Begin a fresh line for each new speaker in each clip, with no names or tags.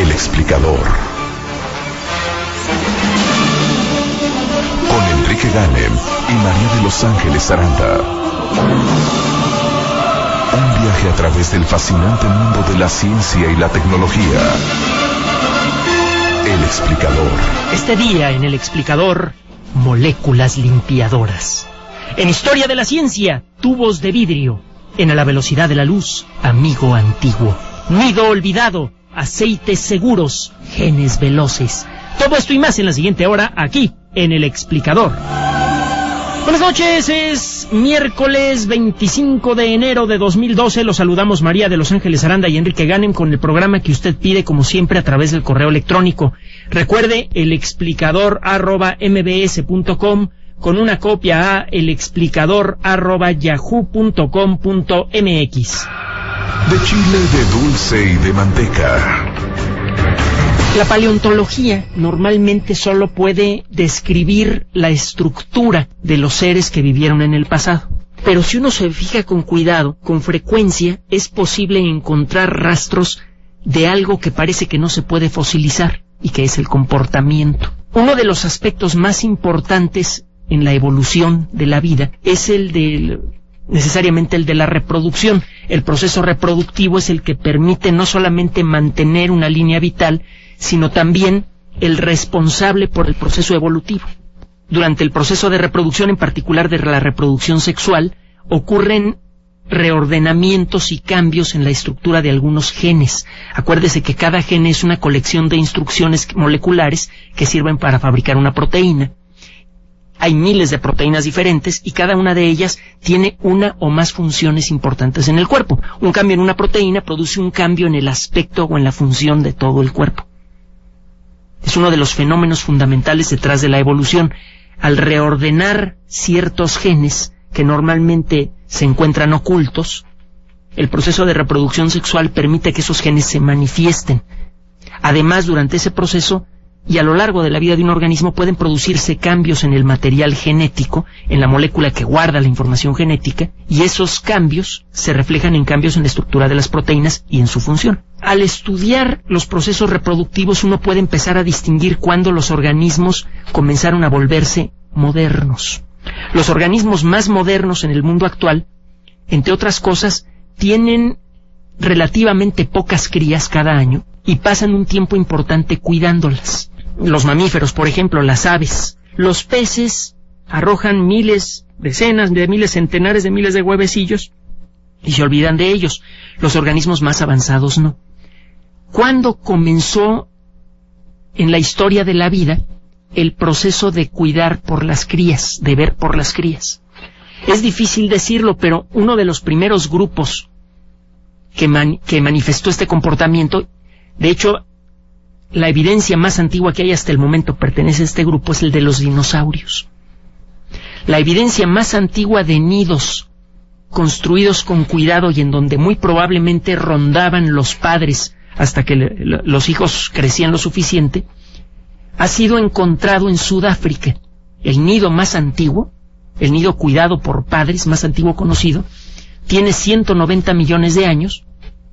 El explicador. Con Enrique Ganem y María de Los Ángeles Aranda. Un viaje a través del fascinante mundo de la ciencia y la tecnología. El explicador.
Este día en El explicador, moléculas limpiadoras. En Historia de la Ciencia, tubos de vidrio. En A la velocidad de la luz, amigo antiguo. Nido olvidado, aceites seguros, genes veloces. Todo esto y más en la siguiente hora, aquí, en El explicador. Buenas noches, es miércoles 25 de enero de 2012. Los saludamos María de Los Ángeles Aranda y Enrique Ganem con el programa que usted pide, como siempre, a través del correo electrónico. Recuerde, elexplicador@mbs.com, con una copia a elexplicador@yahoo.com.mx.
De chile, de dulce y de manteca.
La paleontología normalmente solo puede describir la estructura de los seres que vivieron en el pasado. Pero si uno se fija con cuidado, con frecuencia es posible encontrar rastros de algo que parece que no se puede fosilizar, y que es el comportamiento. Uno de los aspectos más importantes en la evolución de la vida es necesariamente el de la reproducción. El proceso reproductivo es el que permite no solamente mantener una línea vital, sino también el responsable por el proceso evolutivo. Durante el proceso de reproducción, en particular de la reproducción sexual, ocurren reordenamientos y cambios en la estructura de algunos genes. Acuérdese que cada gen es una colección de instrucciones moleculares que sirven para fabricar una proteína. Hay miles de proteínas diferentes y cada una de ellas tiene una o más funciones importantes en el cuerpo. Un cambio en una proteína produce un cambio en el aspecto o en la función de todo el cuerpo. Es uno de los fenómenos fundamentales detrás de la evolución. Al reordenar ciertos genes que normalmente se encuentran ocultos, el proceso de reproducción sexual permite que esos genes se manifiesten. Además, durante ese proceso y a lo largo de la vida de un organismo pueden producirse cambios en el material genético, en la molécula que guarda la información genética, y esos cambios se reflejan en cambios en la estructura de las proteínas y en su función. Al estudiar los procesos reproductivos uno puede empezar a distinguir cuándo los organismos comenzaron a volverse modernos. Los organismos más modernos en el mundo actual, entre otras cosas, tienen relativamente pocas crías cada año y pasan un tiempo importante cuidándolas. Los mamíferos, por ejemplo, las aves. Los peces arrojan miles, decenas de miles, centenares de miles de huevecillos y se olvidan de ellos. Los organismos más avanzados no. ¿Cuándo comenzó en la historia de la vida el proceso de cuidar por las crías, de ver por las crías? Es difícil decirlo, pero uno de los primeros grupos que manifestó este comportamiento, de hecho, la evidencia más antigua que hay hasta el momento pertenece a este grupo, es el de los dinosaurios. La evidencia más antigua de nidos construidos con cuidado y en donde muy probablemente rondaban los padres hasta que los hijos crecían lo suficiente, ha sido encontrado en Sudáfrica. El nido más antiguo, el nido cuidado por padres más antiguo conocido, tiene 190 millones de años.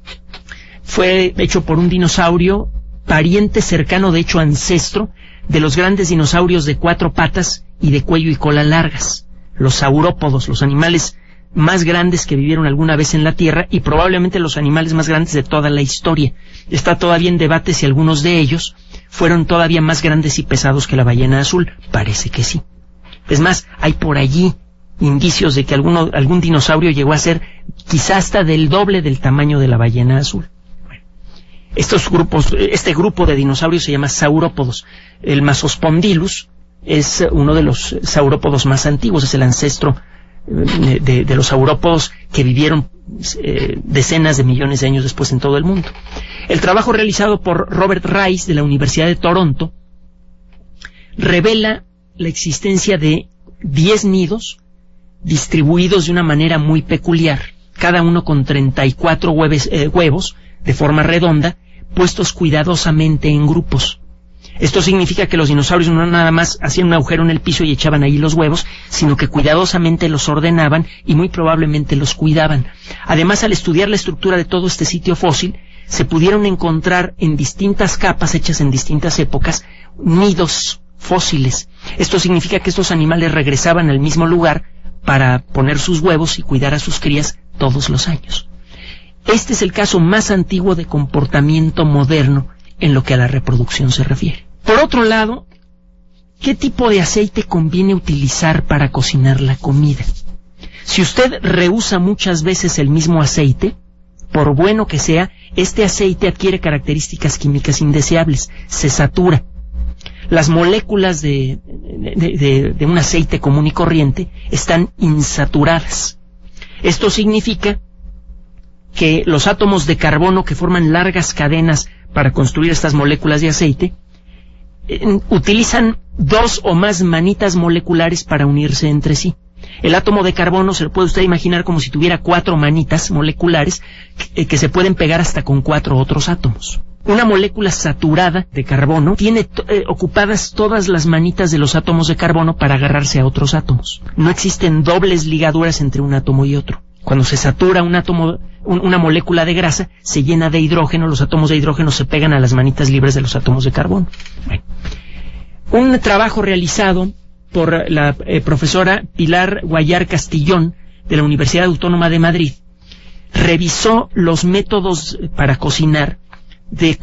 Fue hecho por un dinosaurio pariente cercano, de hecho ancestro, de los grandes dinosaurios de 4 patas y de cuello y cola largas, los saurópodos, los animales más grandes que vivieron alguna vez en la Tierra y probablemente los animales más grandes de toda la historia. Está todavía en debate si algunos de ellos fueron todavía más grandes y pesados que la ballena azul. Parece que sí. Es más, hay por allí indicios de que algún dinosaurio llegó a ser quizá hasta del doble del tamaño de la ballena azul. Este grupo de dinosaurios se llama saurópodos. El Masospondylus es uno de los saurópodos más antiguos, es el ancestro de los saurópodos que vivieron decenas de millones de años después en todo el mundo. El trabajo realizado por Robert Rice de la Universidad de Toronto revela la existencia de 10 nidos distribuidos de una manera muy peculiar, cada uno con 34 huevos de forma redonda, puestos cuidadosamente en grupos. Esto significa que los dinosaurios no nada más hacían un agujero en el piso y echaban ahí los huevos, sino que cuidadosamente los ordenaban y muy probablemente los cuidaban. Además, al estudiar la estructura de todo este sitio fósil, se pudieron encontrar en distintas capas hechas en distintas épocas nidos fósiles. Esto significa que estos animales regresaban al mismo lugar para poner sus huevos y cuidar a sus crías todos los años. Este es el caso más antiguo de comportamiento moderno en lo que a la reproducción se refiere. Por otro lado, ¿qué tipo de aceite conviene utilizar para cocinar la comida? Si usted reusa muchas veces el mismo aceite, por bueno que sea, este aceite adquiere características químicas indeseables, se satura. Las moléculas de un aceite común y corriente están insaturadas. Esto significa que los átomos de carbono que forman largas cadenas para construir estas moléculas de aceite utilizan 2 o más manitas moleculares para unirse entre sí. El átomo de carbono se lo puede usted imaginar como si tuviera 4 manitas moleculares que se pueden pegar hasta con 4 otros átomos. Una molécula saturada de carbono tiene ocupadas todas las manitas de los átomos de carbono para agarrarse a otros átomos. No existen dobles ligaduras entre un átomo y otro. Cuando se satura un átomo, una molécula de grasa, se llena de hidrógeno, los átomos de hidrógeno se pegan a las manitas libres de los átomos de carbono. Bueno, un trabajo realizado por la profesora Pilar Guayar Castillón de la Universidad Autónoma de Madrid revisó los métodos para cocinar de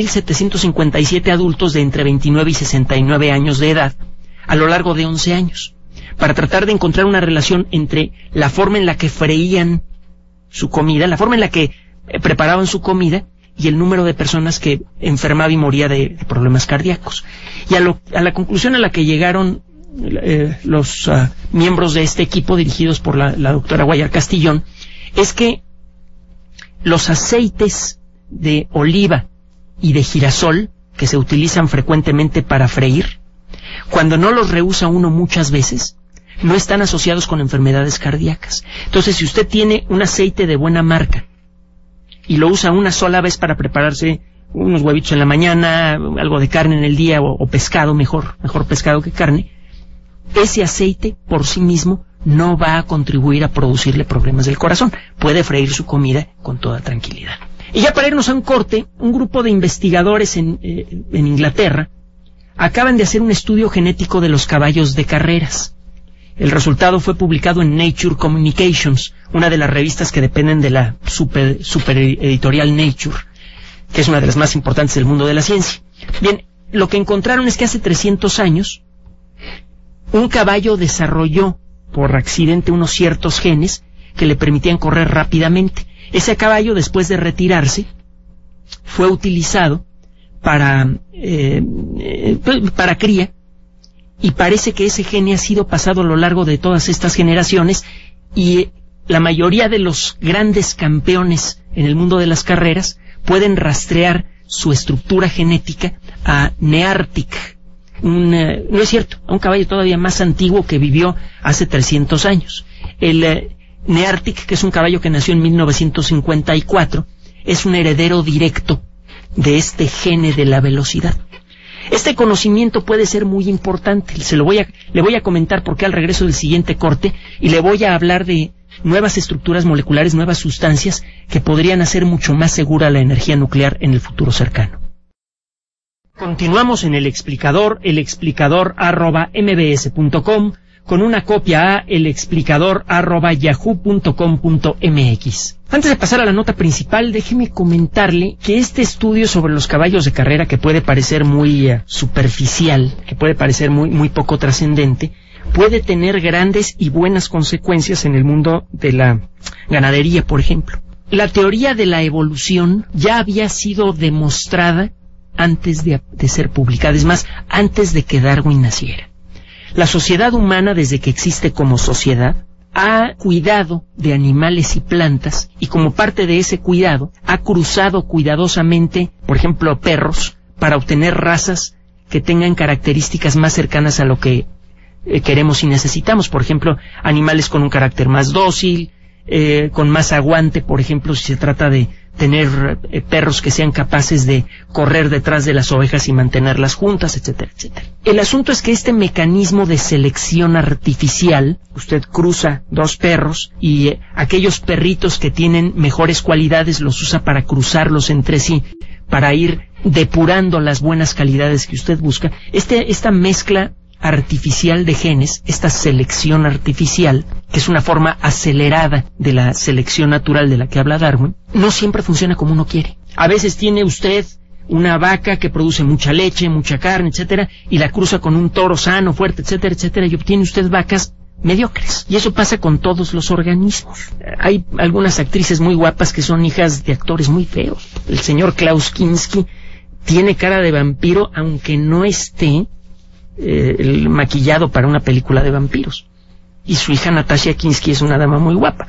4.757 adultos de entre 29 y 69 años de edad a lo largo de 11 años, para tratar de encontrar una relación entre la forma en la que freían su comida, la forma en la que preparaban su comida y el número de personas que enfermaba y moría de problemas cardíacos. Y a la conclusión a la que llegaron los miembros de este equipo dirigidos por la doctora Guayar Castillón es que los aceites de oliva y de girasol que se utilizan frecuentemente para freír, cuando no los reusa uno muchas veces, no están asociados con enfermedades cardíacas. Entonces, si usted tiene un aceite de buena marca y lo usa una sola vez para prepararse unos huevitos en la mañana, algo de carne en el día o pescado, mejor pescado que carne, ese aceite por sí mismo no va a contribuir a producirle problemas del corazón. Puede freír su comida con toda tranquilidad. Y ya para irnos a un corte, un grupo de investigadores en Inglaterra acaban de hacer un estudio genético de los caballos de carreras. El resultado fue publicado en Nature Communications, una de las revistas que dependen de la super editorial Nature, que es una de las más importantes del mundo de la ciencia. Bien, lo que encontraron es que hace 300 años un caballo desarrolló por accidente unos ciertos genes que le permitían correr rápidamente. Ese caballo, después de retirarse, fue utilizado para cría, y parece que ese gen ha sido pasado a lo largo de todas estas generaciones, y la mayoría de los grandes campeones en el mundo de las carreras pueden rastrear su estructura genética a Nearctic, no es cierto, a un caballo todavía más antiguo que vivió hace 300 años. El Nearctic, que es un caballo que nació en 1954, es un heredero directo de este gene de la velocidad. Este conocimiento puede ser muy importante. Le voy a comentar por qué al regreso del siguiente corte, y le voy a hablar de nuevas estructuras moleculares, nuevas sustancias que podrían hacer mucho más segura la energía nuclear en el futuro cercano. Continuamos en El Explicador @mbs.com, con una copia a elexplicador@yahoo.com.mx. Antes de pasar a la nota principal, déjeme comentarle que este estudio sobre los caballos de carrera, que puede parecer muy superficial, que puede parecer muy poco trascendente, puede tener grandes y buenas consecuencias en el mundo de la ganadería, por ejemplo. La teoría de la evolución ya había sido demostrada antes de ser publicada, es más, antes de que Darwin naciera. La sociedad humana, desde que existe como sociedad, ha cuidado de animales y plantas, y como parte de ese cuidado ha cruzado cuidadosamente, por ejemplo, perros, para obtener razas que tengan características más cercanas a lo que queremos y necesitamos. Por ejemplo, animales con un carácter más dócil, con más aguante, por ejemplo, si se trata de tener perros que sean capaces de correr detrás de las ovejas y mantenerlas juntas, etcétera, etcétera. El asunto es que este mecanismo de selección artificial, usted cruza dos perros y aquellos perritos que tienen mejores cualidades los usa para cruzarlos entre sí, para ir depurando las buenas calidades que usted busca. Esta mezcla artificial de genes, esta selección artificial, que es una forma acelerada de la selección natural de la que habla Darwin, no siempre funciona como uno quiere. A veces tiene usted una vaca que produce mucha leche, mucha carne, etcétera, y la cruza con un toro sano, fuerte, etcétera, etcétera, y obtiene usted vacas mediocres. Y eso pasa con todos los organismos. Hay algunas actrices muy guapas que son hijas de actores muy feos. El señor Klaus Kinski tiene cara de vampiro, aunque no esté el maquillado para una película de vampiros. Y su hija Natasha Kinski es una dama muy guapa.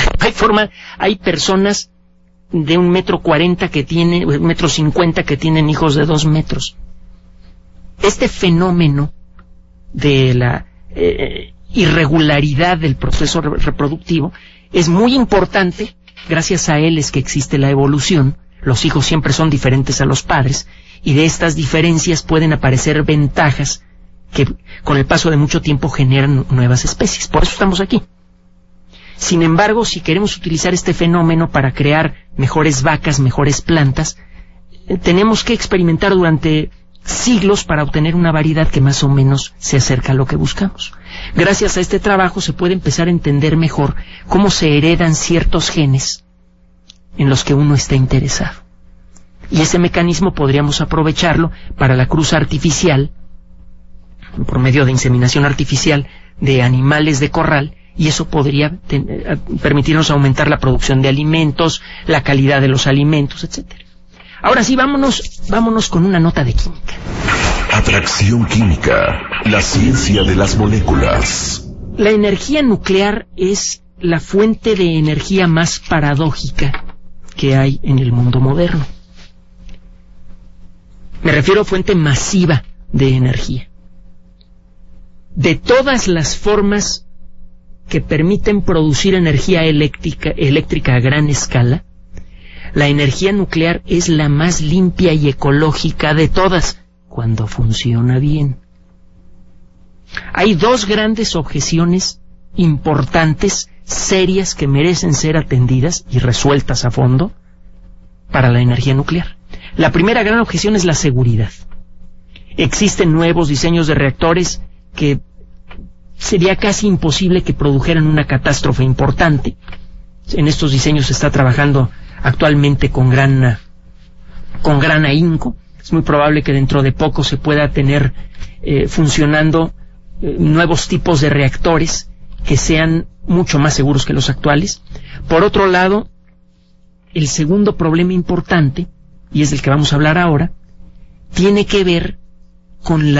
Hay personas de 1,40 m que tienen, 1,50 m que tienen hijos de 2 metros. Este fenómeno de la irregularidad del proceso reproductivo es muy importante. Gracias a él es que existe la evolución. Los hijos siempre son diferentes a los padres, y de estas diferencias pueden aparecer ventajas que con el paso de mucho tiempo generan nuevas especies. Por eso estamos aquí. Sin embargo, si queremos utilizar este fenómeno para crear mejores vacas, mejores plantas, tenemos que experimentar durante siglos para obtener una variedad que más o menos se acerca a lo que buscamos. Gracias a este trabajo se puede empezar a entender mejor cómo se heredan ciertos genes en los que uno está interesado. Y ese mecanismo podríamos aprovecharlo para la cruza artificial, por medio de inseminación artificial de animales de corral, y eso podría permitirnos aumentar la producción de alimentos, la calidad de los alimentos, etcétera. Ahora sí, vámonos con una nota de química.
Atracción química, la ciencia de las moléculas.
La energía nuclear es la fuente de energía más paradójica que hay en el mundo moderno. Me refiero a fuente masiva de energía. De todas las formas que permiten producir energía eléctrica a gran escala, la energía nuclear es la más limpia y ecológica de todas, cuando funciona bien. Hay dos grandes objeciones importantes, serias, que merecen ser atendidas y resueltas a fondo para la energía nuclear. La primera gran objeción es la seguridad. Existen nuevos diseños de reactores que sería casi imposible que produjeran una catástrofe importante. En estos diseños se está trabajando actualmente con gran ahínco. Es muy probable que dentro de poco se pueda tener funcionando nuevos tipos de reactores que sean mucho más seguros que los actuales. Por otro lado, el segundo problema importante, y es del que vamos a hablar ahora, tiene que ver con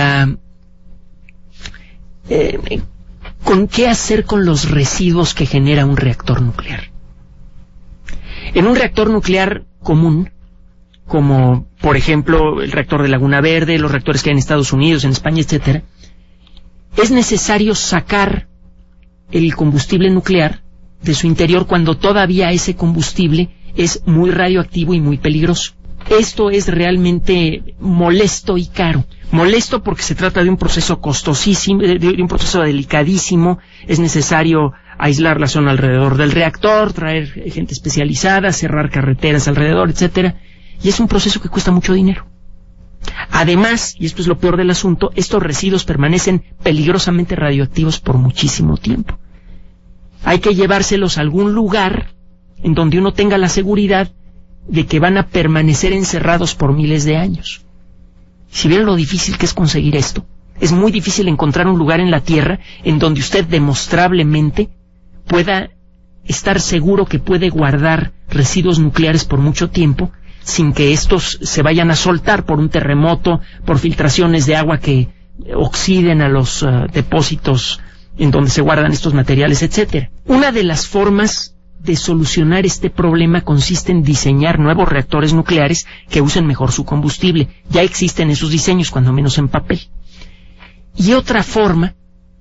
con qué hacer con los residuos que genera un reactor nuclear. En un reactor nuclear común, como por ejemplo el reactor de Laguna Verde, los reactores que hay en Estados Unidos, en España, etcétera, es necesario sacar el combustible nuclear de su interior cuando todavía ese combustible es muy radioactivo y muy peligroso. Esto es realmente molesto y caro. Molesto porque se trata de un proceso costosísimo, de un proceso delicadísimo. Es necesario aislar la zona alrededor del reactor, traer gente especializada, cerrar carreteras alrededor, etcétera. Y es un proceso que cuesta mucho dinero. Además, y esto es lo peor del asunto, estos residuos permanecen peligrosamente radioactivos por muchísimo tiempo. Hay que llevárselos a algún lugar en donde uno tenga la seguridad de que van a permanecer encerrados por miles de años. Si vieran lo difícil que es conseguir esto, es muy difícil encontrar un lugar en la Tierra en donde usted demostrablemente pueda estar seguro que puede guardar residuos nucleares por mucho tiempo sin que estos se vayan a soltar por un terremoto, por filtraciones de agua que oxiden a los depósitos en donde se guardan estos materiales, etcétera. Una de las formas de solucionar este problema consiste en diseñar nuevos reactores nucleares que usen mejor su combustible. Ya existen esos diseños, cuando menos en papel. Y otra forma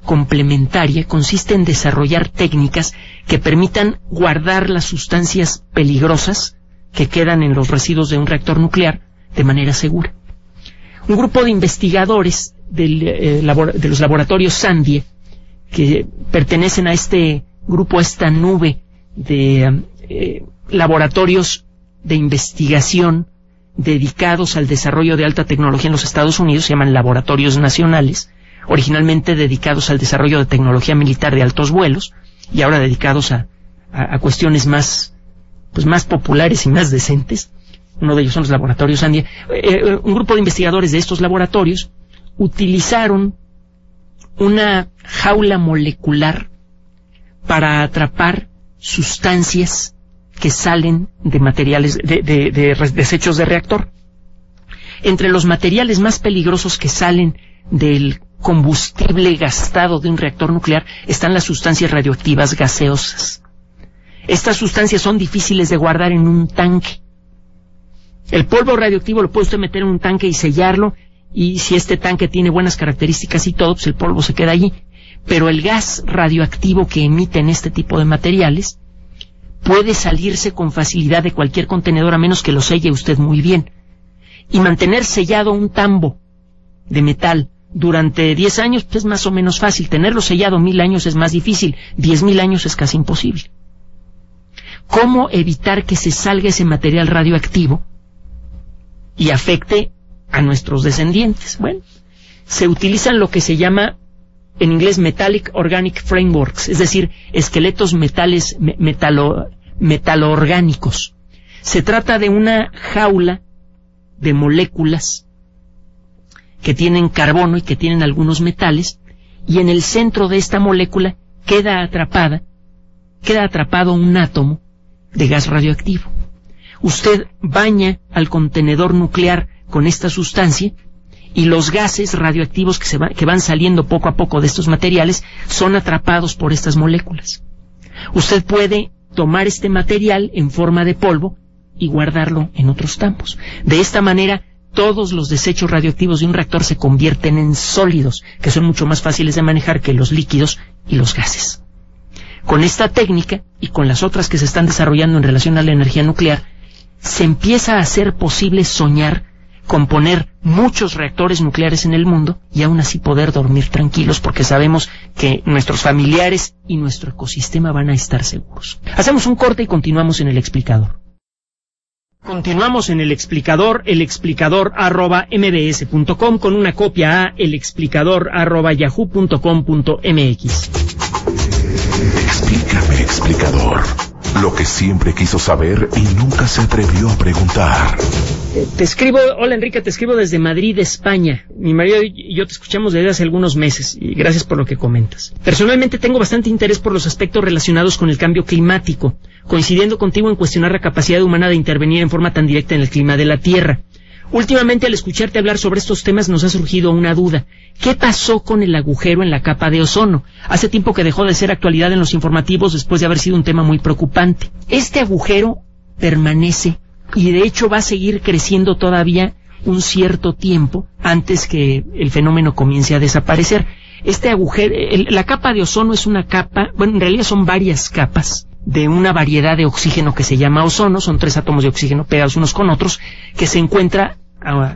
complementaria consiste en desarrollar técnicas que permitan guardar las sustancias peligrosas que quedan en los residuos de un reactor nuclear de manera segura. Un grupo de investigadores de los laboratorios Sandia, que pertenecen a este grupo, a esta nube de laboratorios de investigación dedicados al desarrollo de alta tecnología en los Estados Unidos, se llaman laboratorios nacionales, originalmente dedicados al desarrollo de tecnología militar de altos vuelos y ahora dedicados a cuestiones más populares y más decentes. Uno de ellos son los laboratorios Sandia. Un grupo de investigadores de estos laboratorios utilizaron una jaula molecular para atrapar sustancias que salen de materiales, de desechos de reactor. Entre los materiales más peligrosos que salen del combustible gastado de un reactor nuclear están las sustancias radioactivas gaseosas. Estas sustancias son difíciles de guardar en un tanque. El polvo radioactivo lo puede usted meter en un tanque y sellarlo, y si este tanque tiene buenas características y todo, pues el polvo se queda allí. Pero el gas radioactivo que emiten este tipo de materiales puede salirse con facilidad de cualquier contenedor a menos que lo selle usted muy bien. Y mantener sellado un tambo de metal durante 10 años pues es más o menos fácil. Tenerlo sellado 1000 años es más difícil. 10.000 años es casi imposible. ¿Cómo evitar que se salga ese material radioactivo y afecte a nuestros descendientes? Bueno, se utilizan lo que se llama en inglés Metallic Organic Frameworks, es decir, esqueletos metaloorgánicos. Se trata de una jaula de moléculas que tienen carbono y que tienen algunos metales, y en el centro de esta molécula queda atrapado un átomo de gas radioactivo. Usted baña al contenedor nuclear con esta sustancia y los gases radioactivos que van saliendo poco a poco de estos materiales son atrapados por estas moléculas. Usted puede tomar este material en forma de polvo y guardarlo en otros tambos. De esta manera, todos los desechos radioactivos de un reactor se convierten en sólidos, que son mucho más fáciles de manejar que los líquidos y los gases. Con esta técnica, y con las otras que se están desarrollando en relación a la energía nuclear, se empieza a hacer posible soñar con poner muchos reactores nucleares en el mundo y aún así poder dormir tranquilos, porque sabemos que nuestros familiares y nuestro ecosistema van a estar seguros. Hacemos un corte y continuamos en El Explicador. Continuamos en El Explicador @mbs.com, con una copia a elexplicador@yahoo.com.mx.
Explícame, explicador. Lo que siempre quiso saber y nunca se atrevió a preguntar.
Te escribo, hola Enrique, te escribo desde Madrid, España. Mi marido y yo te escuchamos desde hace algunos meses y gracias por lo que comentas. Personalmente tengo bastante interés por los aspectos relacionados con el cambio climático, coincidiendo contigo en cuestionar la capacidad humana de intervenir en forma tan directa en el clima de la Tierra. Últimamente, al escucharte hablar sobre estos temas, nos ha surgido una duda. ¿Qué pasó con el agujero en la capa de ozono? Hace tiempo que dejó de ser actualidad en los informativos después de haber sido un tema muy preocupante. Este agujero permanece y de hecho va a seguir creciendo todavía un cierto tiempo antes que el fenómeno comience a desaparecer. Este agujero, la capa de ozono es una capa, bueno, en realidad son varias capas de una variedad de oxígeno que se llama ozono. Son 3 átomos de oxígeno pegados unos con otros, que se encuentra a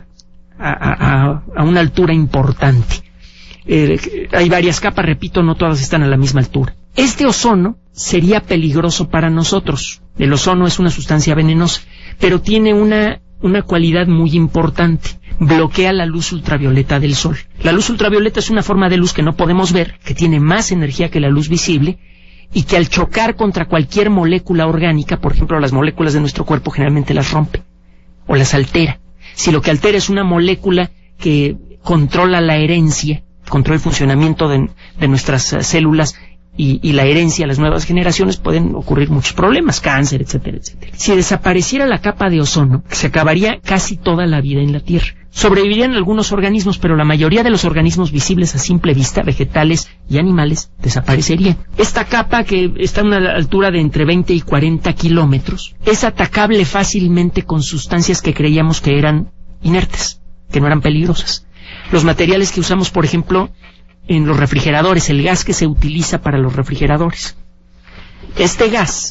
una altura importante. Hay varias capas, repito, no todas están a la misma altura. Este ozono sería peligroso para nosotros. El ozono es una sustancia venenosa, pero tiene una cualidad muy importante. Bloquea la luz ultravioleta del sol. La luz ultravioleta es una forma de luz que no podemos ver, que tiene más energía que la luz visible, y que al chocar contra cualquier molécula orgánica, por ejemplo las moléculas de nuestro cuerpo, generalmente las rompe o las altera. Si lo que altera es una molécula que controla la herencia, controla el funcionamiento de nuestras células y la herencia a las nuevas generaciones, pueden ocurrir muchos problemas, cáncer, etcétera, etcétera. Si desapareciera la capa de ozono, se acabaría casi toda la vida en la Tierra. Sobrevivirían algunos organismos, pero la mayoría de los organismos visibles a simple vista, vegetales y animales, desaparecerían. Esta capa, que está a una altura de entre 20 y 40 kilómetros, es atacable fácilmente con sustancias que creíamos que eran inertes, que no eran peligrosas. Los materiales que usamos, por ejemplo, en los refrigeradores, el gas que se utiliza para los refrigeradores. Este gas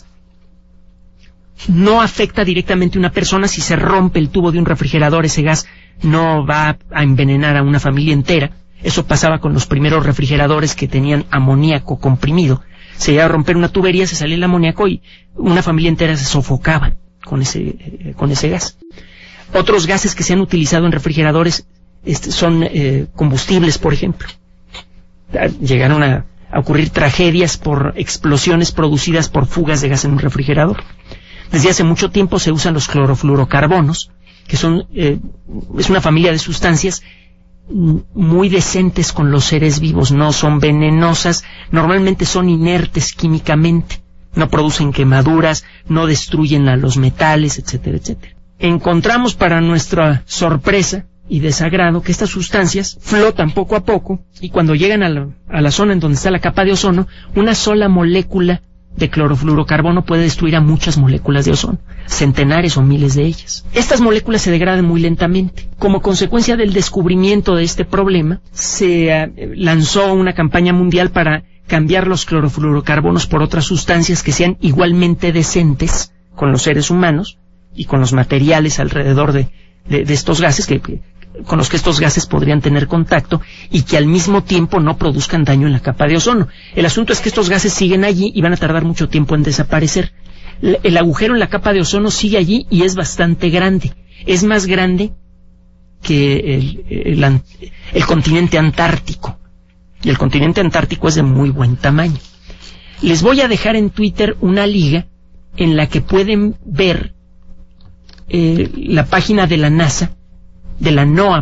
no afecta directamente a una persona. Si se rompe el tubo de un refrigerador, ese gas no va a envenenar a una familia entera. Eso pasaba con los primeros refrigeradores que tenían amoníaco comprimido. Se iba a romper una tubería, se salía el amoníaco y una familia entera se sofocaba con ese gas. Otros gases que se han utilizado en refrigeradores son combustibles, por ejemplo. Llegaron a ocurrir tragedias por explosiones producidas por fugas de gas en un refrigerador. Desde hace mucho tiempo se usan los clorofluorocarbonos, que es una familia de sustancias muy decentes con los seres vivos. No son venenosas, normalmente son inertes químicamente, no producen quemaduras, no destruyen a los metales, etcétera, etcétera. Encontramos, para nuestra sorpresa y desagrado, que estas sustancias flotan poco a poco, y cuando llegan a la zona en donde está la capa de ozono, una sola molécula de clorofluorocarbono puede destruir a muchas moléculas de ozono, centenares o miles de ellas. Estas moléculas se degradan muy lentamente. Como consecuencia del descubrimiento de este problema, se lanzó una campaña mundial para cambiar los clorofluorocarbonos por otras sustancias que sean igualmente decentes con los seres humanos y con los materiales alrededor de estos gases, con los que estos gases podrían tener contacto, y que al mismo tiempo no produzcan daño en la capa de ozono. El asunto es que estos gases siguen allí y van a tardar mucho tiempo en desaparecer. El agujero en la capa de ozono sigue allí y es bastante grande. Es más grande que el continente antártico. Y el continente antártico es de muy buen tamaño. Les voy a dejar en Twitter una liga en la que pueden ver la página de la NASA, de la NOAA,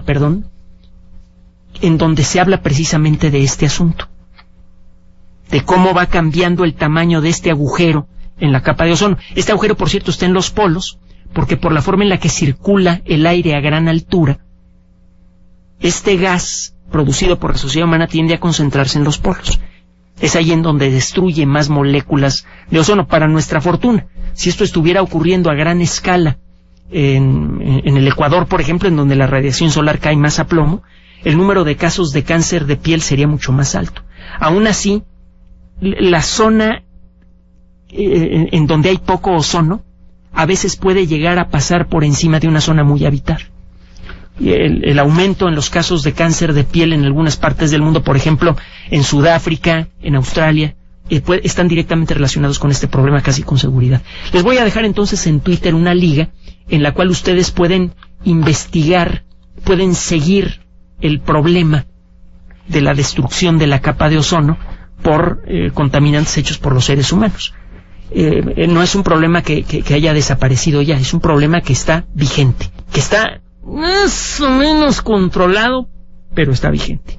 en donde se habla precisamente de este asunto, de cómo va cambiando el tamaño de este agujero en la capa de ozono. Este agujero, por cierto, está en los polos, porque por la forma en la que circula el aire a gran altura, este gas producido por la sociedad humana tiende a concentrarse en los polos. Es ahí en donde destruye más moléculas de ozono. Para nuestra fortuna, si esto estuviera ocurriendo a gran escala en el Ecuador, por ejemplo, en donde la radiación solar cae más a plomo, el número de casos de cáncer de piel sería mucho más alto. Aún así, la zona en donde hay poco ozono a veces puede llegar a pasar por encima de una zona muy habitada. El aumento en los casos de cáncer de piel en algunas partes del mundo, por ejemplo en Sudáfrica, en Australia, están directamente relacionados con este problema casi con seguridad. Les voy a dejar entonces en Twitter una liga en la cual ustedes pueden investigar, pueden seguir el problema de la destrucción de la capa de ozono por contaminantes hechos por los seres humanos. No es un problema que haya desaparecido ya, es un problema que está vigente, que está más o menos controlado, pero está vigente.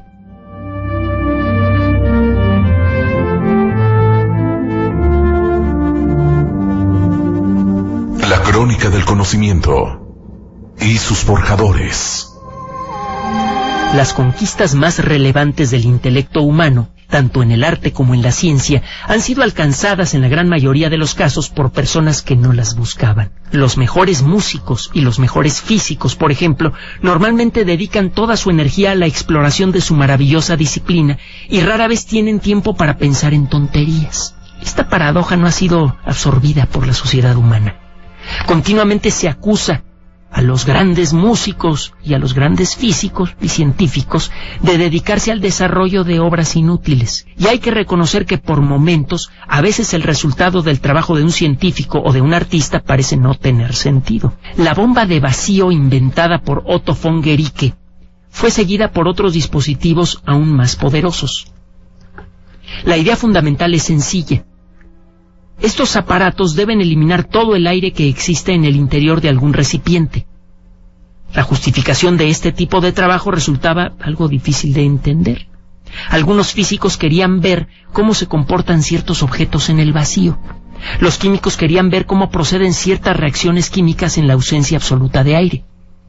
La crónica del conocimiento y sus forjadores.
Las conquistas más relevantes del intelecto humano, tanto en el arte como en la ciencia, han sido alcanzadas en la gran mayoría de los casos por personas que no las buscaban. Los mejores músicos y los mejores físicos, por ejemplo, normalmente dedican toda su energía a la exploración de su maravillosa disciplina y rara vez tienen tiempo para pensar en tonterías. Esta paradoja no ha sido absorbida por la sociedad humana. Continuamente se acusa a los grandes músicos y a los grandes físicos y científicos de dedicarse al desarrollo de obras inútiles. Y hay que reconocer que por momentos, a veces el resultado del trabajo de un científico o de un artista parece no tener sentido. La bomba de vacío inventada por Otto von Guericke fue seguida por otros dispositivos aún más poderosos. La idea fundamental es sencilla. Estos aparatos deben eliminar todo el aire que existe en el interior de algún recipiente. La justificación de este tipo de trabajo resultaba algo difícil de entender. Algunos físicos querían ver cómo se comportan ciertos objetos en el vacío. Los químicos querían ver cómo proceden ciertas reacciones químicas en la ausencia absoluta de aire.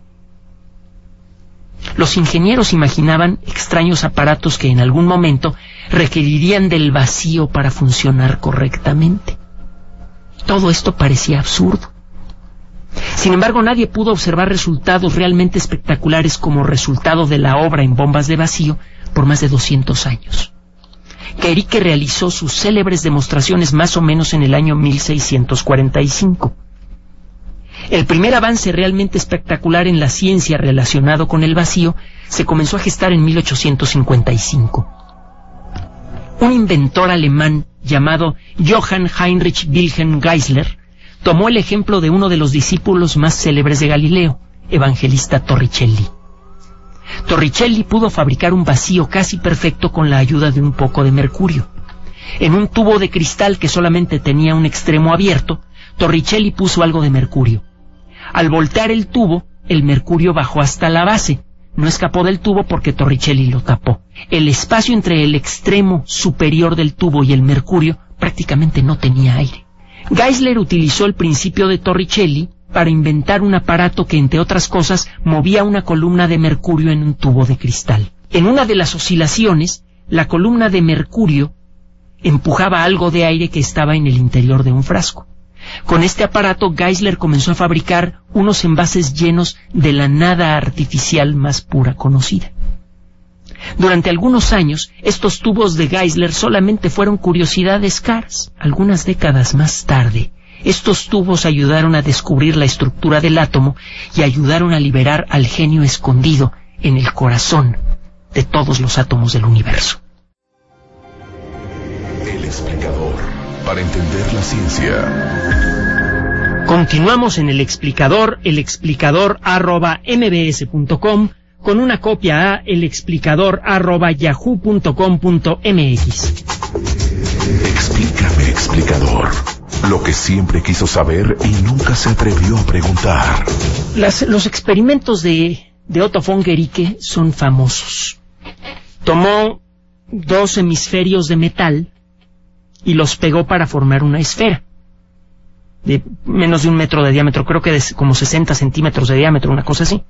Los ingenieros imaginaban extraños aparatos que en algún momento requerirían del vacío para funcionar correctamente. Todo esto parecía absurdo. Sin embargo, nadie pudo observar resultados realmente espectaculares como resultado de la obra en bombas de vacío, por más de 200 años. Guericke realizó sus célebres demostraciones más o menos en el año 1645. El primer avance realmente espectacular en la ciencia relacionado con el vacío se comenzó a gestar en 1855. Un inventor alemán llamado Johann Heinrich Wilhelm Geisler tomó el ejemplo de uno de los discípulos más célebres de Galileo, Evangelista Torricelli. Torricelli pudo fabricar un vacío casi perfecto con la ayuda de un poco de mercurio. En un tubo de cristal que solamente tenía un extremo abierto, Torricelli puso algo de mercurio. Al voltear el tubo, el mercurio bajó hasta la base. No escapó del tubo porque Torricelli lo tapó. El espacio entre el extremo superior del tubo y el mercurio prácticamente no tenía aire. Geisler utilizó el principio de Torricelli para inventar un aparato que, entre otras cosas, movía una columna de mercurio en un tubo de cristal. En una de las oscilaciones, la columna de mercurio empujaba algo de aire que estaba en el interior de un frasco. Con este aparato, Geisler comenzó a fabricar unos envases llenos de la nada artificial más pura conocida. Durante algunos años, estos tubos de Geisler solamente fueron curiosidades caras. Algunas décadas más tarde, estos tubos ayudaron a descubrir la estructura del átomo y ayudaron a liberar al genio escondido en el corazón de todos los átomos del universo.
El explicador, para entender la ciencia.
Continuamos en el explicador @mbs.com, con una copia a elexplicador@yahoo.com.mx.
Explícame, explicador. Lo que siempre quiso saber y nunca se atrevió a preguntar.
Los experimentos de Otto von Guericke son famosos. Tomó 2 hemisferios de metal y los pegó para formar una esfera de menos de 1 metro de diámetro, creo que de como 60 centímetros de diámetro, una cosa así.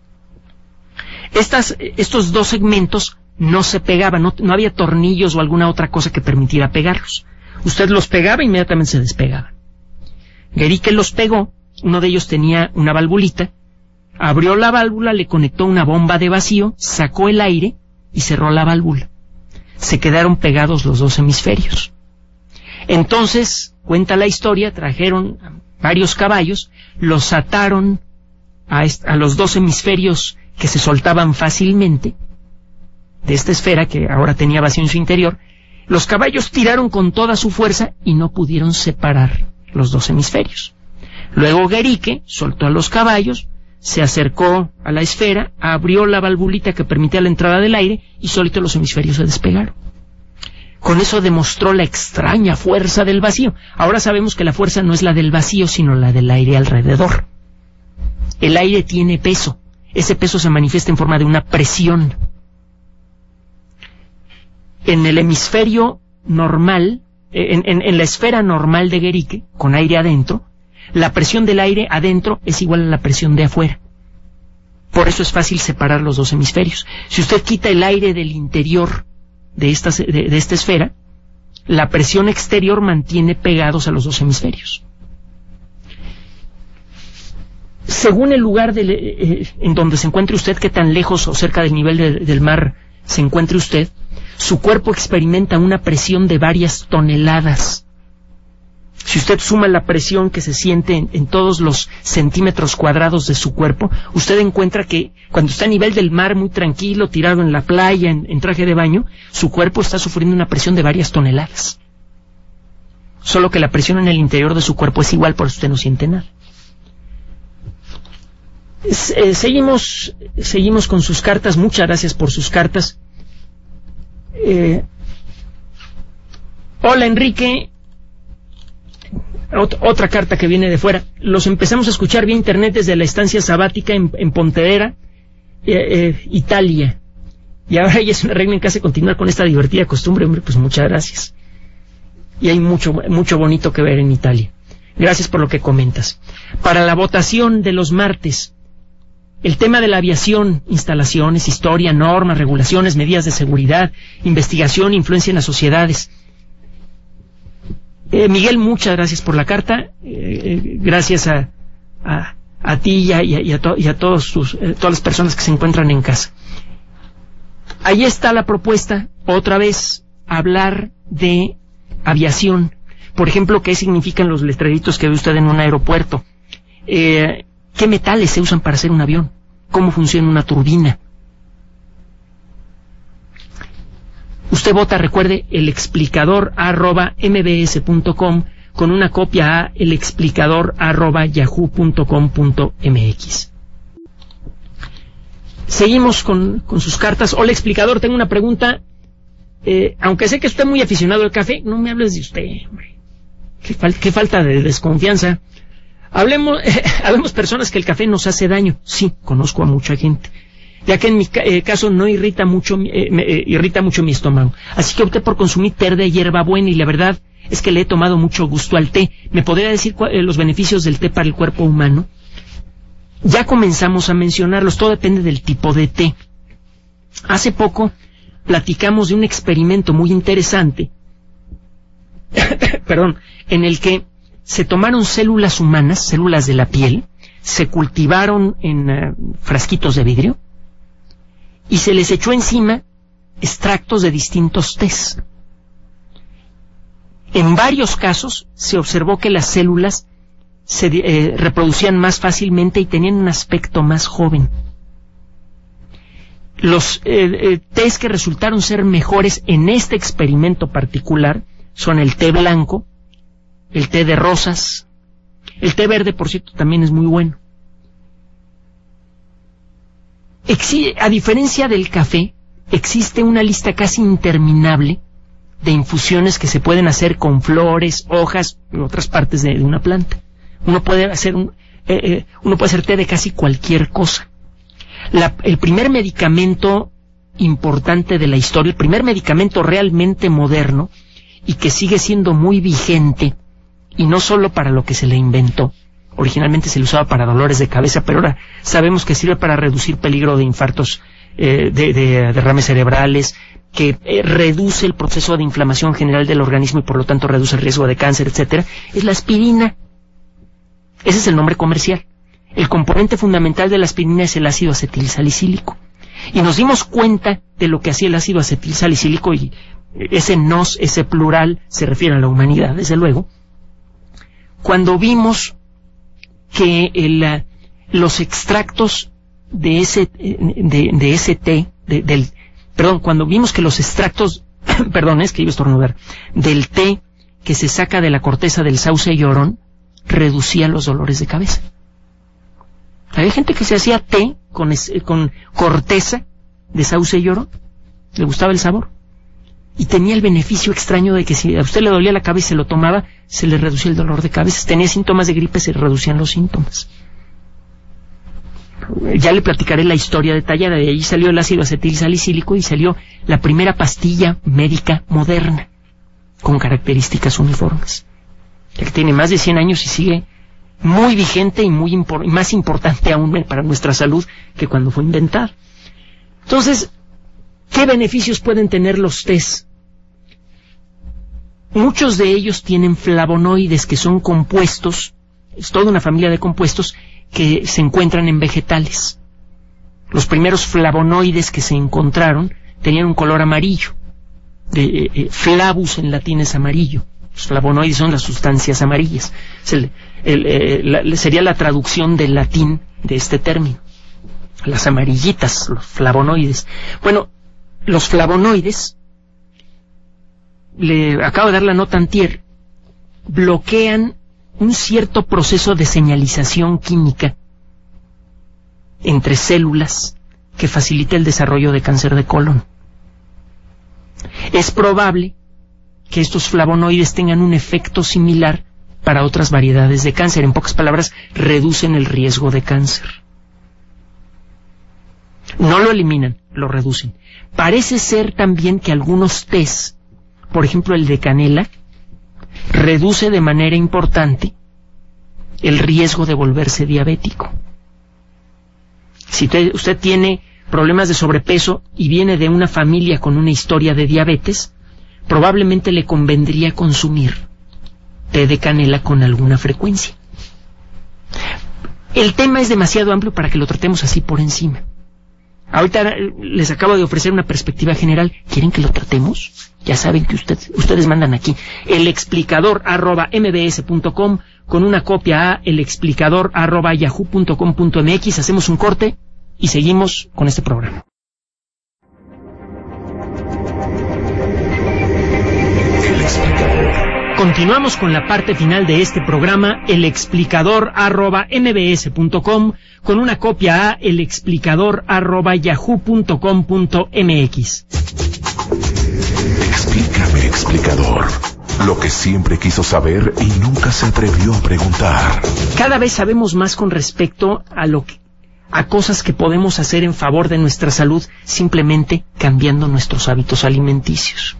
Estos 2 segmentos no se pegaban, no había tornillos o alguna otra cosa que permitiera pegarlos. Usted los pegaba e inmediatamente se despegaban. Guericke los pegó, uno de ellos tenía una valvulita, abrió la válvula, le conectó una bomba de vacío, sacó el aire y cerró la válvula. Se quedaron pegados los 2 hemisferios. Entonces, cuenta la historia, trajeron varios caballos, los ataron a los 2 hemisferios que se soltaban fácilmente de esta esfera que ahora tenía vacío en su interior. Los caballos tiraron con toda su fuerza y no pudieron separar los 2 hemisferios. Luego Guericke soltó a los caballos, se acercó a la esfera, abrió la valvulita que permitía la entrada del aire y solito los hemisferios se despegaron. Con eso demostró la extraña fuerza del vacío. Ahora sabemos que la fuerza no es la del vacío, sino la del aire alrededor. El aire tiene peso. Ese peso se manifiesta en forma de una presión. En el hemisferio normal, en la esfera normal de Guericke, con aire adentro, la presión del aire adentro es igual a la presión de afuera. Por eso es fácil separar los 2 hemisferios. Si usted quita el aire del interior de esta esfera, la presión exterior mantiene pegados a los 2 hemisferios. Según el lugar en donde se encuentre usted, qué tan lejos o cerca del nivel del mar se encuentre usted, su cuerpo experimenta una presión de varias toneladas. Si usted suma la presión que se siente en todos los centímetros cuadrados de su cuerpo, usted encuentra que cuando está a nivel del mar, muy tranquilo, tirado en la playa, en traje de baño, su cuerpo está sufriendo una presión de varias toneladas. Solo que la presión en el interior de su cuerpo es igual, por eso usted no siente nada. Seguimos con sus cartas. Muchas gracias por sus cartas. Hola, Enrique. Otra carta que viene de fuera. Los empezamos a escuchar vía internet desde la estancia sabática en Pontedera, Italia. Y ahora ya es una regla en casa continuar con esta divertida costumbre. Hombre, pues muchas gracias. Y hay mucho bonito que ver en Italia. Gracias por lo que comentas. Para la votación de los martes, el tema de la aviación: instalaciones, historia, normas, regulaciones, medidas de seguridad, investigación, influencia en las sociedades. Miguel, muchas gracias por la carta. Gracias a ti y a todas las personas que se encuentran en casa. Ahí está la propuesta, otra vez, hablar de aviación. Por ejemplo, ¿qué significan los letreritos que ve usted en un aeropuerto? ¿Qué metales se usan para hacer un avión? ¿Cómo funciona una turbina? Usted vota, recuerde, elexplicador@mbs.com con una copia a elexplicador@yahoo.com.mx. Seguimos con sus cartas. Hola, explicador, tengo una pregunta. Aunque sé que usted es muy aficionado al café, no me hables de usted, hombre. Qué falta de desconfianza. Habemos personas que el café nos hace daño. Sí, conozco a mucha gente. Ya que en mi caso no irrita mucho, me irrita mucho mi estómago. Así que opté por consumir té de hierbabuena y la verdad es que le he tomado mucho gusto al té. ¿Me podría decir los beneficios del té para el cuerpo humano? Ya comenzamos a mencionarlos, todo depende del tipo de té. Hace poco platicamos de un experimento muy interesante, en el que se tomaron células humanas, células de la piel, se cultivaron en frasquitos de vidrio y se les echó encima extractos de distintos tés. En varios casos se observó que las células se reproducían más fácilmente y tenían un aspecto más joven. Los tés que resultaron ser mejores en este experimento particular son el té blanco, el té de rosas, el té verde, por cierto, también es muy bueno. A diferencia del café, existe una lista casi interminable de infusiones que se pueden hacer con flores, hojas y otras partes de una planta. Uno puede hacer té de casi cualquier cosa. El primer medicamento importante de la historia, el primer medicamento realmente moderno y que sigue siendo muy vigente, y no solo para lo que se le inventó. Originalmente se le usaba para dolores de cabeza, pero ahora sabemos que sirve para reducir peligro de infartos, de derrames cerebrales, que reduce el proceso de inflamación general del organismo y por lo tanto reduce el riesgo de cáncer, etcétera. Es la aspirina. Ese es el nombre comercial. El componente fundamental de la aspirina es el ácido acetilsalicílico. Y nos dimos cuenta de lo que hacía el ácido acetilsalicílico, y ese plural se refiere a la humanidad, desde luego, cuando vimos que los extractos de ese té, cuando vimos que los extractos, es que iba a estornudar, del té que se saca de la corteza del sauce llorón, reducía los dolores de cabeza. Había gente que se hacía té con corteza de sauce llorón, le gustaba el sabor, y tenía el beneficio extraño de que si a usted le dolía la cabeza y se lo tomaba, se le reducía el dolor de cabeza. Si tenía síntomas de gripe, se reducían los síntomas. Ya le platicaré la historia detallada. De ahí salió el ácido acetilsalicílico y salió la primera pastilla médica moderna con características uniformes, ya que tiene más de 100 años y sigue muy vigente y más importante aún para nuestra salud que cuando fue inventada. Entonces, ¿qué beneficios pueden tener los tés? Muchos de ellos tienen flavonoides, que son compuestos, es toda una familia de compuestos que se encuentran en vegetales. Los primeros flavonoides que se encontraron tenían un color amarillo. Flavus en latín es amarillo. Los flavonoides son las sustancias amarillas. Sería la traducción del latín de este término. Las amarillitas, los flavonoides. Bueno, los flavonoides, le acabo de dar la nota antier, bloquean un cierto proceso de señalización química entre células que facilita el desarrollo de cáncer de colon. Es probable que estos flavonoides tengan un efecto similar para otras variedades de cáncer. En pocas palabras, reducen el riesgo de cáncer. No lo eliminan, lo reducen. Parece ser también que algunos tés, por ejemplo el de canela, reduce de manera importante el riesgo de volverse diabético. Si usted tiene problemas de sobrepeso y viene de una familia con una historia de diabetes, probablemente le convendría consumir té de canela con alguna frecuencia. El tema es demasiado amplio para que lo tratemos así por encima. Ahorita les acabo de ofrecer una perspectiva general. ¿Quieren que lo tratemos? Ya saben que ustedes mandan aquí elexplicador@mbs.com con una copia a elexplicador@yahoo.com.mx. Hacemos un corte y seguimos con este programa. Continuamos con la parte final de este programa, elexplicador@mbs.com con una copia a elexplicador@yahoo.com.mx.
Explícame, explicador. Lo que siempre quiso saber y nunca se atrevió a preguntar.
Cada vez sabemos más con respecto a cosas que podemos hacer en favor de nuestra salud simplemente cambiando nuestros hábitos alimenticios.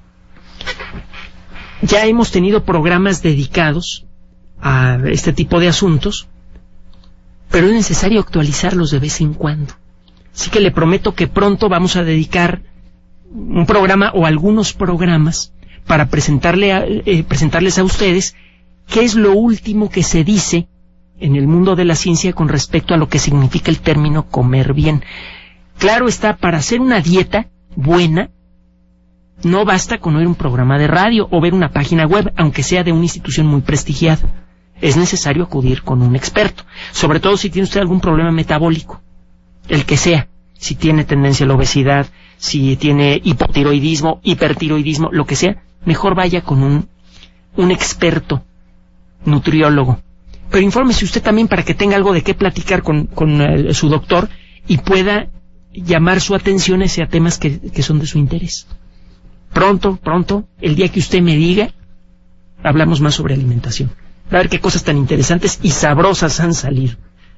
Ya hemos tenido programas dedicados a este tipo de asuntos, pero es necesario actualizarlos de vez en cuando. Así que le prometo que pronto vamos a dedicar un programa o algunos programas para presentarles a ustedes qué es lo último que se dice en el mundo de la ciencia con respecto a lo que significa el término comer bien. Claro está, para hacer una dieta buena, no basta con oír un programa de radio o ver una página web, aunque sea de una institución muy prestigiada. Es necesario acudir con un experto, sobre todo si tiene usted algún problema metabólico, el que sea, si tiene tendencia a la obesidad, si tiene hipotiroidismo, hipertiroidismo, lo que sea, mejor vaya con un experto nutriólogo. Pero infórmese usted también para que tenga algo de qué platicar con su doctor y pueda llamar su atención hacia temas que son de su interés. Pronto, el día que usted me diga, hablamos más sobre alimentación. A ver qué cosas tan interesantes y sabrosas han salido.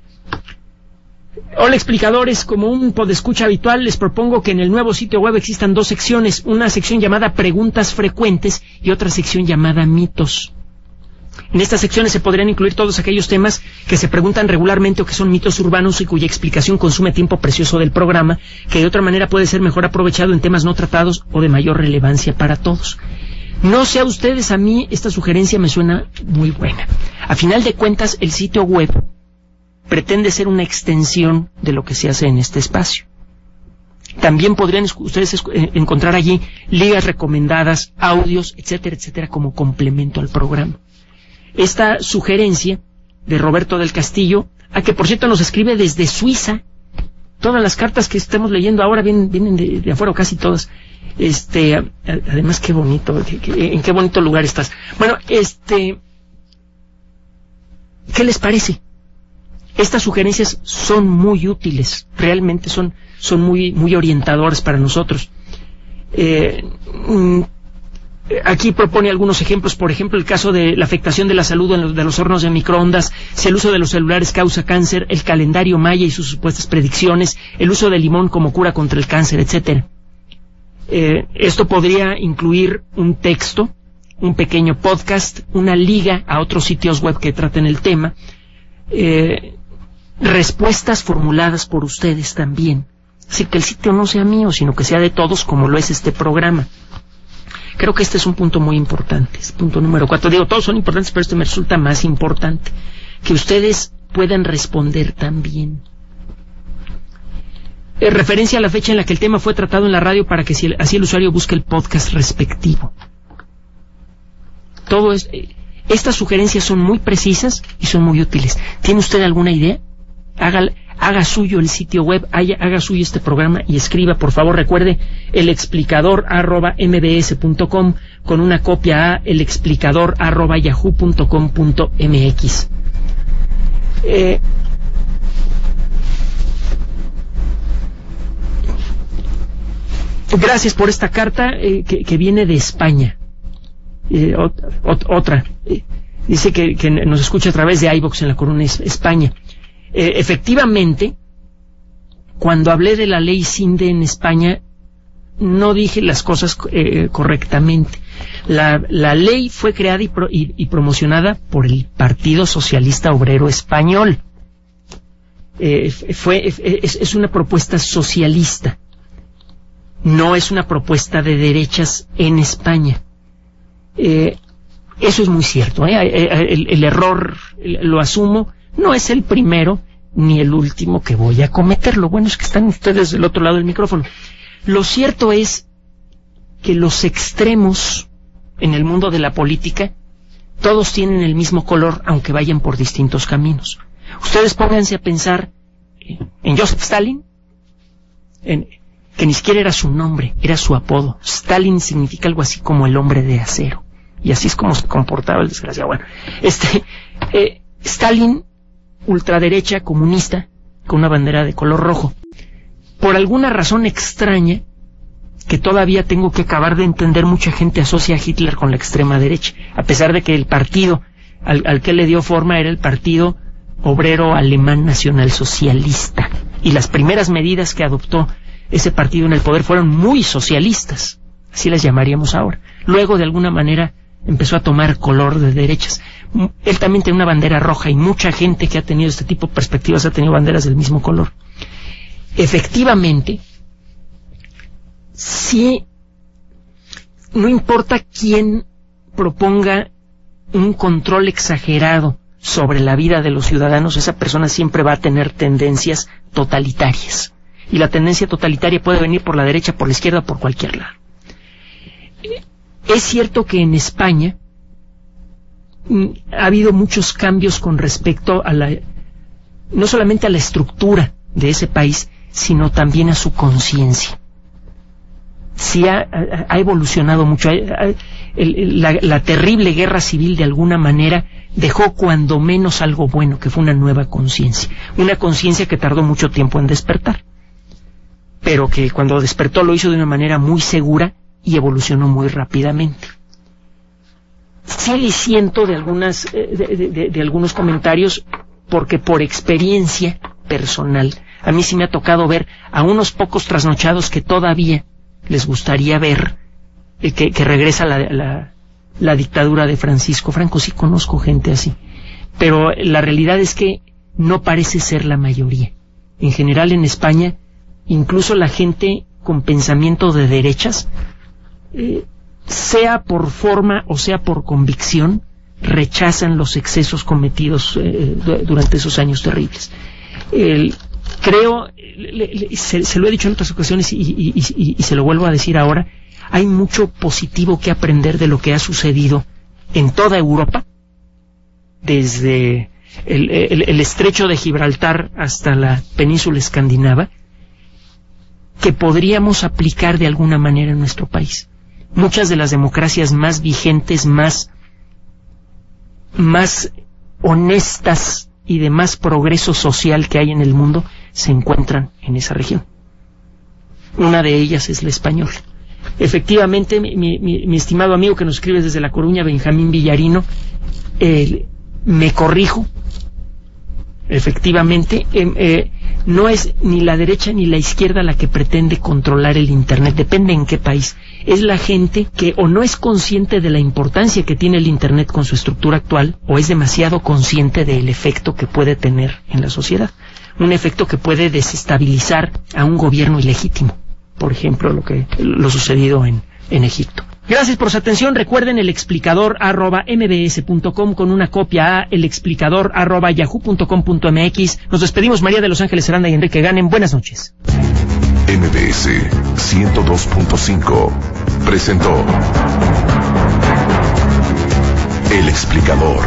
Hola, explicadores. Como un podescucha habitual, les propongo que en el nuevo sitio web existan dos secciones. Una sección llamada Preguntas Frecuentes y otra sección llamada Mitos. En estas secciones se podrían incluir todos aquellos temas que se preguntan regularmente o que son mitos urbanos y cuya explicación consume tiempo precioso del programa, que de otra manera puede ser mejor aprovechado en temas no tratados o de mayor relevancia para todos. No sé a ustedes, a mí esta sugerencia me suena muy buena. A final de cuentas, el sitio web pretende ser una extensión de lo que se hace en este espacio. También podrían ustedes encontrar allí ligas recomendadas, audios, etcétera, etcétera, como complemento al programa. Esta sugerencia de Roberto del Castillo, a que por cierto nos escribe desde Suiza. Todas las cartas que estemos leyendo ahora vienen de afuera, o casi todas. Además, qué bonito, en qué bonito lugar estás. Bueno, ¿qué les parece? Estas sugerencias son muy útiles, realmente son muy orientadoras para nosotros. Aquí propone algunos ejemplos, por ejemplo, el caso de la afectación de la salud de los hornos de microondas, si el uso de los celulares causa cáncer, el calendario maya y sus supuestas predicciones, el uso del limón como cura contra el cáncer, etcétera. Esto podría incluir un texto, un pequeño podcast, una liga a otros sitios web que traten el tema, respuestas formuladas por ustedes también. Así que el sitio no sea mío, sino que sea de todos, como lo es este programa. Creo que este es un punto muy importante, es punto número 4. Digo, todos son importantes, pero este me resulta más importante, que ustedes puedan responder también. Referencia a la fecha en la que el tema fue tratado en la radio para que así el usuario busque el podcast respectivo. Todo estas sugerencias son muy precisas y son muy útiles. ¿Tiene usted alguna idea? Haga suyo el sitio web, haga suyo este programa y escriba, por favor, recuerde, elexplicador@mbs.com con una copia a elexplicador@yahoo.com.mx. Gracias por esta carta que viene de España. Otra. Dice que nos escucha a través de iVoox en La Coruña, España. Efectivamente, cuando hablé de la ley CINDE en España, no dije las cosas correctamente. La ley fue creada y promocionada por el Partido Socialista Obrero Español. Es una propuesta socialista. No es una propuesta de derechas en España. Eso es muy cierto. El error, lo asumo, no es el primero, ni el último que voy a cometer. Lo bueno es que están ustedes del otro lado del micrófono. Lo cierto es que los extremos en el mundo de la política todos tienen el mismo color, aunque vayan por distintos caminos. Ustedes pónganse a pensar en Joseph Stalin, que ni siquiera era su nombre, era su apodo. Stalin significa algo así como el hombre de acero, y así es como se comportaba el desgraciado. Bueno, Stalin, ultraderecha, comunista, con una bandera de color rojo. Por alguna razón extraña, que todavía tengo que acabar de entender, mucha gente asocia a Hitler con la extrema derecha, a pesar de que el partido al que le dio forma era el Partido Obrero Alemán Nacionalsocialista, y las primeras medidas que adoptó ese partido en el poder fueron muy socialistas, así las llamaríamos ahora. Luego, de alguna manera, empezó a tomar color de derechas. Él también tenía una bandera roja, y mucha gente que ha tenido este tipo de perspectivas ha tenido banderas del mismo color. Efectivamente, sí, no importa quién proponga un control exagerado sobre la vida de los ciudadanos, esa persona siempre va a tener tendencias totalitarias. Y la tendencia totalitaria puede venir por la derecha, por la izquierda, por cualquier lado. Es cierto que en España ha habido muchos cambios con respecto a no solamente a la estructura de ese país, sino también a su conciencia. Sí ha evolucionado mucho. La terrible guerra civil, de alguna manera, dejó cuando menos algo bueno, que fue una nueva conciencia. Una conciencia que tardó mucho tiempo en despertar, pero que cuando despertó lo hizo de una manera muy segura y evolucionó muy rápidamente. Sí disiento de algunos comentarios, porque por experiencia personal, a mí sí me ha tocado ver a unos pocos trasnochados que todavía les gustaría ver que regresa la dictadura de Francisco Franco. Sí conozco gente así, pero la realidad es que no parece ser la mayoría. En general, en España, incluso la gente con pensamiento de derechas, sea por forma o sea por convicción, rechazan los excesos cometidos durante esos años terribles. Creo, se lo he dicho en otras ocasiones y se lo vuelvo a decir ahora, hay mucho positivo que aprender de lo que ha sucedido en toda Europa, desde el estrecho de Gibraltar hasta la península escandinava, que podríamos aplicar de alguna manera en nuestro país. Muchas de las democracias más vigentes, más honestas y de más progreso social que hay en el mundo se encuentran en esa región. Una de ellas es la española. Efectivamente, mi estimado amigo que nos escribe desde La Coruña, Benjamín Villarino, me corrijo. Efectivamente, no es ni la derecha ni la izquierda la que pretende controlar el Internet, depende en qué país. Es la gente que o no es consciente de la importancia que tiene el Internet con su estructura actual, o es demasiado consciente del efecto que puede tener en la sociedad. Un efecto que puede desestabilizar a un gobierno ilegítimo. Por ejemplo, lo sucedido en Egipto. Gracias por su atención. Recuerden elexplicador@mbs.com con una copia a elexplicador@yahoo.com.mx. Nos despedimos, María de Los Ángeles Aranda y Enrique Ganem. Buenas noches.
MBS 102.5 presentó El Explicador.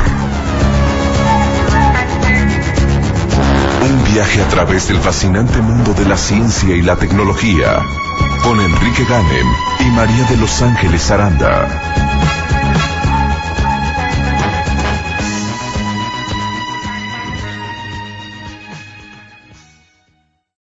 Un viaje a través del fascinante mundo de la ciencia y la tecnología, con Enrique Ganem y María de Los Ángeles Aranda.